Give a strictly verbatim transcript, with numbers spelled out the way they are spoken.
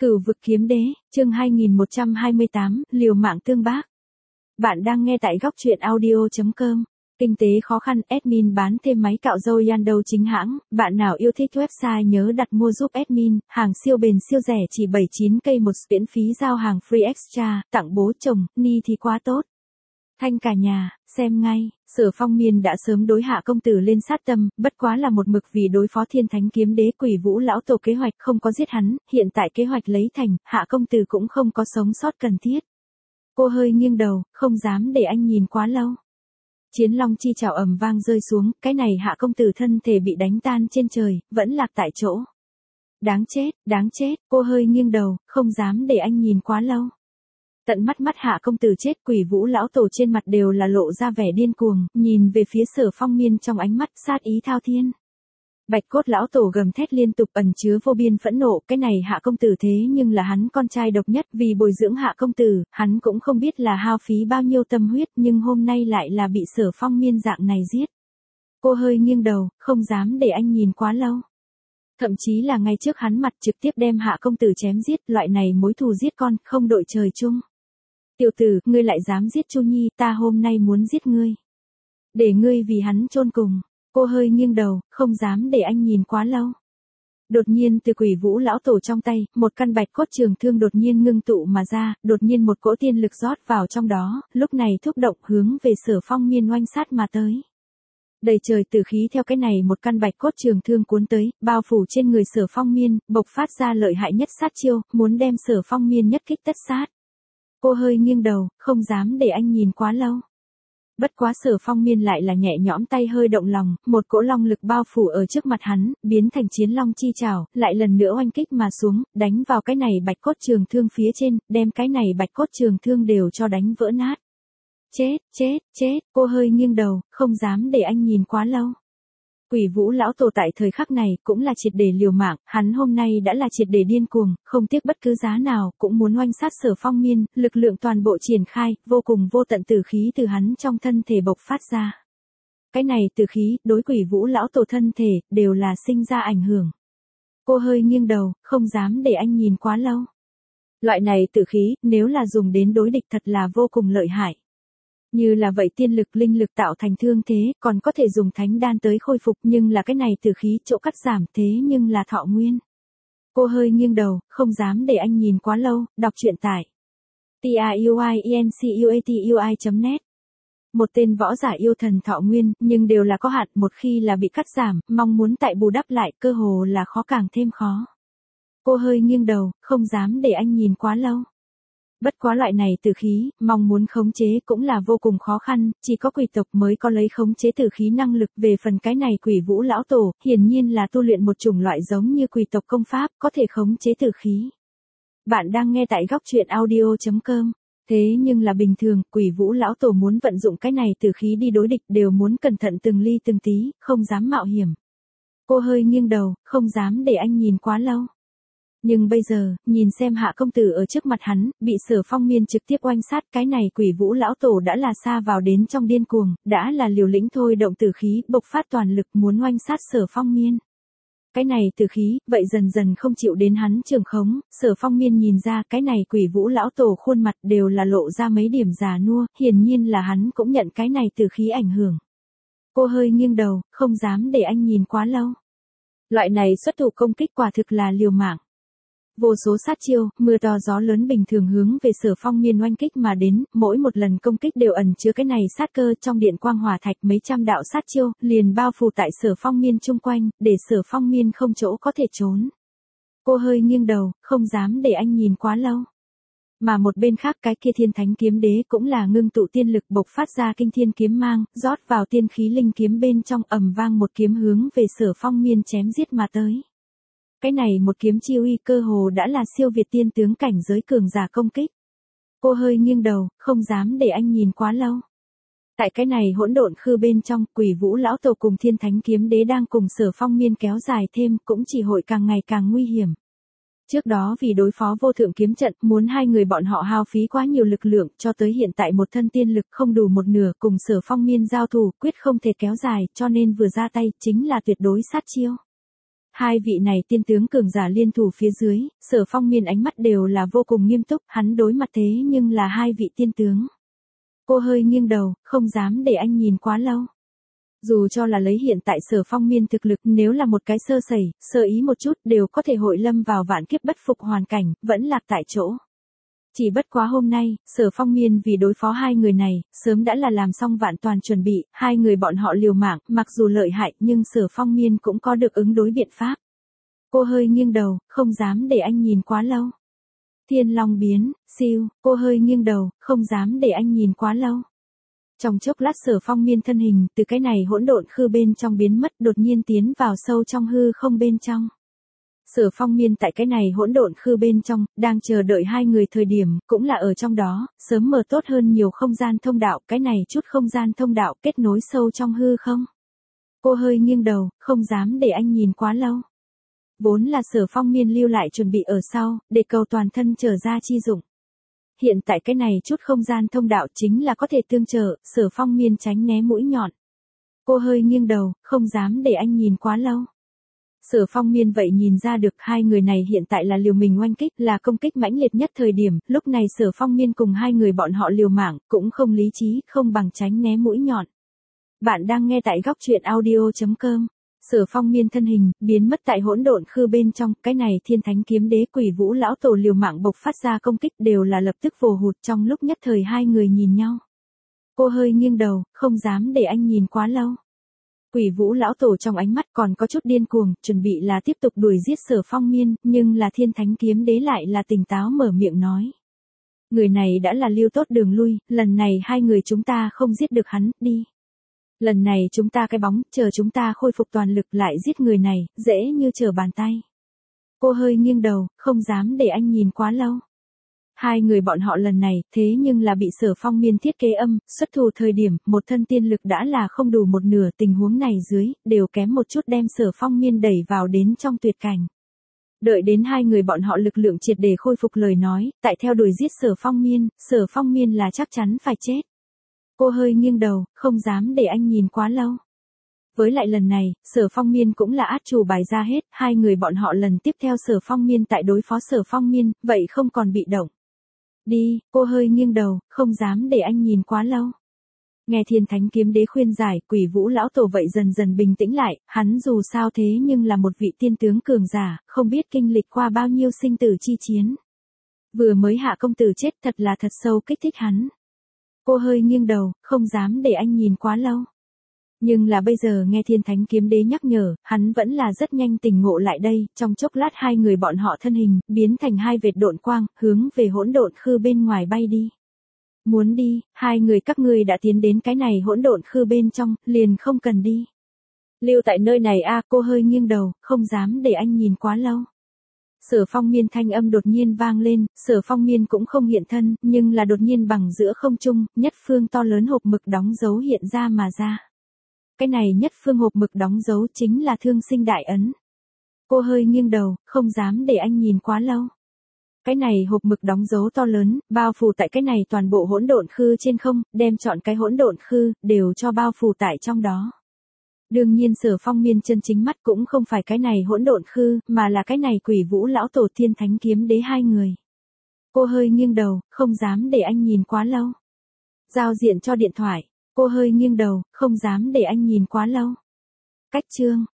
Cửu vực kiếm đế, chương hai nghìn một trăm hai mươi tám, liều mạng tương bác. Bạn đang nghe tại góc truyện audio chấm com. Kinh tế khó khăn, admin bán thêm máy cạo râu Yandou chính hãng, bạn nào yêu thích website nhớ đặt mua giúp admin, hàng siêu bền siêu rẻ chỉ bảy mươi chín k một, miễn phí giao hàng free extra, tặng bố chồng, ni thì quá tốt. Thanh cả nhà, xem ngay, Sở Phong Miên đã sớm đối Hạ công tử lên sát tâm, bất quá là một mực vì đối phó Thiên Thánh Kiếm Đế Quỷ Vũ lão tổ kế hoạch không có giết hắn, hiện tại kế hoạch lấy thành, Hạ công tử cũng không có sống sót cần thiết. Cô hơi nghiêng đầu, không dám để anh nhìn quá lâu. Chiến long chi chảo ầm vang rơi xuống, cái này Hạ công tử thân thể bị đánh tan trên trời, vẫn lạc tại chỗ. Đáng chết, đáng chết, cô hơi nghiêng đầu, không dám để anh nhìn quá lâu. Tận mắt mắt Hạ công tử chết, Quỷ Vũ lão tổ trên mặt đều là lộ ra vẻ điên cuồng, nhìn về phía Sở Phong Miên trong ánh mắt sát ý thao thiên. Bạch cốt lão tổ gầm thét liên tục ẩn chứa vô biên phẫn nộ, cái này Hạ công tử thế nhưng là hắn con trai độc nhất, vì bồi dưỡng Hạ công tử, hắn cũng không biết là hao phí bao nhiêu tâm huyết, nhưng hôm nay lại là bị Sở Phong Miên dạng này giết. Cô hơi nghiêng đầu, không dám để anh nhìn quá lâu. Thậm chí là ngay trước hắn mặt trực tiếp đem Hạ công tử chém giết, loại này mối thù giết con, không đội trời chung. Tiểu tử, ngươi lại dám giết Chu Nhi, ta hôm nay muốn giết ngươi. Để ngươi vì hắn chôn cùng. Cô hơi nghiêng đầu, không dám để anh nhìn quá lâu. Đột nhiên từ Quỷ Vũ lão tổ trong tay, một căn bạch cốt trường thương đột nhiên ngưng tụ mà ra, đột nhiên một cỗ tiên lực rót vào trong đó, lúc này thúc động hướng về Sở Phong Miên oanh sát mà tới. Đầy trời tử khí theo cái này một căn bạch cốt trường thương cuốn tới, bao phủ trên người Sở Phong Miên, bộc phát ra lợi hại nhất sát chiêu, muốn đem Sở Phong Miên nhất kích tất sát. Cô hơi nghiêng đầu, không dám để anh nhìn quá lâu. Bất quá Sở Phong Miên lại là nhẹ nhõm tay hơi động lòng, một cỗ long lực bao phủ ở trước mặt hắn, biến thành chiến long chi trảo, lại lần nữa oanh kích mà xuống, đánh vào cái này bạch cốt trường thương phía trên, đem cái này bạch cốt trường thương đều cho đánh vỡ nát. Chết, chết, chết, cô hơi nghiêng đầu, không dám để anh nhìn quá lâu. Quỷ Vũ lão tổ tại thời khắc này cũng là triệt để liều mạng, hắn hôm nay đã là triệt để điên cuồng, không tiếc bất cứ giá nào, cũng muốn oanh sát Sở Phong Miên, lực lượng toàn bộ triển khai, vô cùng vô tận tử khí từ hắn trong thân thể bộc phát ra. Cái này tử khí, đối Quỷ Vũ lão tổ thân thể, đều là sinh ra ảnh hưởng. Cô hơi nghiêng đầu, không dám để anh nhìn quá lâu. Loại này tử khí, nếu là dùng đến đối địch thật là vô cùng lợi hại. Như là vậy tiên lực linh lực tạo thành thương thế, còn có thể dùng thánh đan tới khôi phục, nhưng là cái này tử khí chỗ cắt giảm thế nhưng là thọ nguyên. Cô hơi nghiêng đầu, không dám để anh nhìn quá lâu, đọc truyện tại truyencuatui chấm net. Một tên võ giả yêu thần thọ nguyên, nhưng đều là có hạn, một khi là bị cắt giảm, mong muốn tại bù đắp lại, cơ hồ là khó càng thêm khó. Cô hơi nghiêng đầu, không dám để anh nhìn quá lâu. Bất quá loại này tử khí, mong muốn khống chế cũng là vô cùng khó khăn, chỉ có quỷ tộc mới có lấy khống chế tử khí năng lực. Về phần cái này Quỷ Vũ lão tổ, hiển nhiên là tu luyện một chủng loại giống như quỷ tộc công pháp, có thể khống chế tử khí. Bạn đang nghe tại góc truyện audio chấm com. Thế nhưng là bình thường, Quỷ Vũ lão tổ muốn vận dụng cái này tử khí đi đối địch đều muốn cẩn thận từng ly từng tí, không dám mạo hiểm. Cô hơi nghiêng đầu, không dám để anh nhìn quá lâu. Nhưng bây giờ, nhìn xem Hạ công tử ở trước mặt hắn, bị Sở Phong Miên trực tiếp oanh sát, cái này Quỷ Vũ lão tổ đã là xa vào đến trong điên cuồng, đã là liều lĩnh thôi động tử khí, bộc phát toàn lực muốn oanh sát Sở Phong Miên. Cái này tử khí, vậy dần dần không chịu đến hắn trường khống, Sở Phong Miên nhìn ra cái này Quỷ Vũ lão tổ khuôn mặt đều là lộ ra mấy điểm già nua, hiển nhiên là hắn cũng nhận cái này tử khí ảnh hưởng. Cô hơi nghiêng đầu, không dám để anh nhìn quá lâu. Loại này xuất thủ công kích quả thực là liều mạng. Vô số sát chiêu, mưa to gió lớn bình thường hướng về Sở Phong Miên oanh kích mà đến, mỗi một lần công kích đều ẩn chứa cái này sát cơ, trong điện quang hỏa thạch mấy trăm đạo sát chiêu, liền bao phủ tại Sở Phong Miên chung quanh, để Sở Phong Miên không chỗ có thể trốn. Cô hơi nghiêng đầu, không dám để anh nhìn quá lâu. Mà một bên khác cái kia Thiên Thánh Kiếm Đế cũng là ngưng tụ tiên lực bộc phát ra kinh thiên kiếm mang, rót vào tiên khí linh kiếm bên trong, ầm vang một kiếm hướng về Sở Phong Miên chém giết mà tới. Cái này một kiếm chi uy cơ hồ đã là siêu việt tiên tướng cảnh giới cường giả công kích. Cô hơi nghiêng đầu, không dám để anh nhìn quá lâu. Tại cái này hỗn độn khư bên trong, Quỷ Vũ lão tổ cùng Thiên Thánh Kiếm Đế đang cùng Sở Phong Miên kéo dài thêm, cũng chỉ hội càng ngày càng nguy hiểm. Trước đó vì đối phó vô thượng kiếm trận, muốn hai người bọn họ hao phí quá nhiều lực lượng, cho tới hiện tại một thân tiên lực không đủ một nửa, cùng Sở Phong Miên giao thủ, quyết không thể kéo dài, cho nên vừa ra tay, chính là tuyệt đối sát chiêu. Hai vị này tiên tướng cường giả liên thủ phía dưới, Sở Phong Miên ánh mắt đều là vô cùng nghiêm túc, hắn đối mặt thế nhưng là hai vị tiên tướng. Cô hơi nghiêng đầu, không dám để anh nhìn quá lâu. Dù cho là lấy hiện tại Sở Phong Miên thực lực, nếu là một cái sơ sẩy, sơ ý một chút đều có thể hội lâm vào vạn kiếp bất phục hoàn cảnh, vẫn lạc tại chỗ. Chỉ bất quá hôm nay, Sở Phong Miên vì đối phó hai người này, sớm đã là làm xong vạn toàn chuẩn bị, hai người bọn họ liều mạng, mặc dù lợi hại nhưng Sở Phong Miên cũng có được ứng đối biện pháp. Cô hơi nghiêng đầu, không dám để anh nhìn quá lâu. Thiên Long biến, siêu, cô hơi nghiêng đầu, không dám để anh nhìn quá lâu. Trong chốc lát Sở Phong Miên thân hình từ cái này hỗn độn khư bên trong biến mất, đột nhiên tiến vào sâu trong hư không bên trong. Sở Phong Miên tại cái này hỗn độn khư bên trong, đang chờ đợi hai người thời điểm, cũng là ở trong đó, sớm mở tốt hơn nhiều không gian thông đạo, cái này chút không gian thông đạo kết nối sâu trong hư không. Cô hơi nghiêng đầu, không dám để anh nhìn quá lâu. Vốn là Sở Phong Miên lưu lại chuẩn bị ở sau, để cầu toàn thân trở ra chi dụng. Hiện tại cái này chút không gian thông đạo chính là có thể tương trợ, Sở Phong Miên tránh né mũi nhọn. Cô hơi nghiêng đầu, không dám để anh nhìn quá lâu. Sở Phong Miên vậy nhìn ra được hai người này hiện tại là liều mình oanh kích, là công kích mãnh liệt nhất thời điểm, lúc này Sở Phong Miên cùng hai người bọn họ liều mạng, cũng không lý trí, không bằng tránh né mũi nhọn. Bạn đang nghe tại góc truyện audio chấm com. Sở Phong Miên thân hình, biến mất tại hỗn độn khư bên trong, cái này Thiên Thánh Kiếm Đế Quỷ Vũ lão tổ liều mạng bộc phát ra công kích đều là lập tức vồ hụt, trong lúc nhất thời hai người nhìn nhau. Cô hơi nghiêng đầu, không dám để anh nhìn quá lâu. Quỷ Vũ lão tổ trong ánh mắt còn có chút điên cuồng, chuẩn bị là tiếp tục đuổi giết Sở Phong Miên, nhưng là Thiên Thánh Kiếm Đế lại là tỉnh táo mở miệng nói. Người này đã là lưu tốt đường lui, lần này hai người chúng ta không giết được hắn, đi. Lần này chúng ta cái bóng, chờ chúng ta khôi phục toàn lực lại giết người này, dễ như trở bàn tay. Cô hơi nghiêng đầu, không dám để anh nhìn quá lâu. Hai người bọn họ lần này, thế nhưng là bị Sở Phong Miên thiết kế âm, xuất thủ thời điểm, một thân tiên lực đã là không đủ một nửa, tình huống này dưới, đều kém một chút đem Sở Phong Miên đẩy vào đến trong tuyệt cảnh. Đợi đến hai người bọn họ lực lượng triệt để khôi phục lời nói, tại theo đuổi giết Sở Phong Miên, Sở Phong Miên là chắc chắn phải chết. Cô hơi nghiêng đầu, không dám để anh nhìn quá lâu. Với lại lần này, Sở Phong Miên cũng là át chủ bài ra hết, hai người bọn họ lần tiếp theo Sở Phong Miên tại đối phó Sở Phong Miên, vậy không còn bị động. Đi, cô hơi nghiêng đầu, không dám để anh nhìn quá lâu. Nghe Thiên Thánh Kiếm Đế khuyên giải, Quỷ Vũ lão tổ vậy dần dần bình tĩnh lại, hắn dù sao thế nhưng là một vị tiên tướng cường giả, không biết kinh lịch qua bao nhiêu sinh tử chi chiến. Vừa mới hạ công tử chết thật là thật sâu kích thích hắn. Cô hơi nghiêng đầu, không dám để anh nhìn quá lâu. Nhưng là bây giờ nghe Thiên Thánh Kiếm Đế nhắc nhở, hắn vẫn là rất nhanh tỉnh ngộ lại đây, trong chốc lát hai người bọn họ thân hình, biến thành hai vệt độn quang, hướng về hỗn độn khư bên ngoài bay đi. Muốn đi, hai người các ngươi đã tiến đến cái này hỗn độn khư bên trong, liền không cần đi. Lưu tại nơi này a, cô hơi nghiêng đầu, không dám để anh nhìn quá lâu. Sở Phong Miên thanh âm đột nhiên vang lên, Sở Phong Miên cũng không hiện thân, nhưng là đột nhiên bằng giữa không trung, nhất phương to lớn hộp mực đóng dấu hiện ra mà ra. Cái này nhất phương hộp mực đóng dấu chính là Thương Sinh Đại Ấn. Cô hơi nghiêng đầu, không dám để anh nhìn quá lâu. Cái này hộp mực đóng dấu to lớn, bao phủ tại cái này toàn bộ hỗn độn khư trên không, đem chọn cái hỗn độn khư, đều cho bao phủ tại trong đó. Đương nhiên Sở Phong Miên chân chính mắt cũng không phải cái này hỗn độn khư, mà là cái này Quỷ Vũ lão tổ Thiên Thánh Kiếm Đế hai người. Cô hơi nghiêng đầu, không dám để anh nhìn quá lâu. Giao diện cho điện thoại. Cô hơi nghiêng đầu, không dám để anh nhìn quá lâu. Cách chương.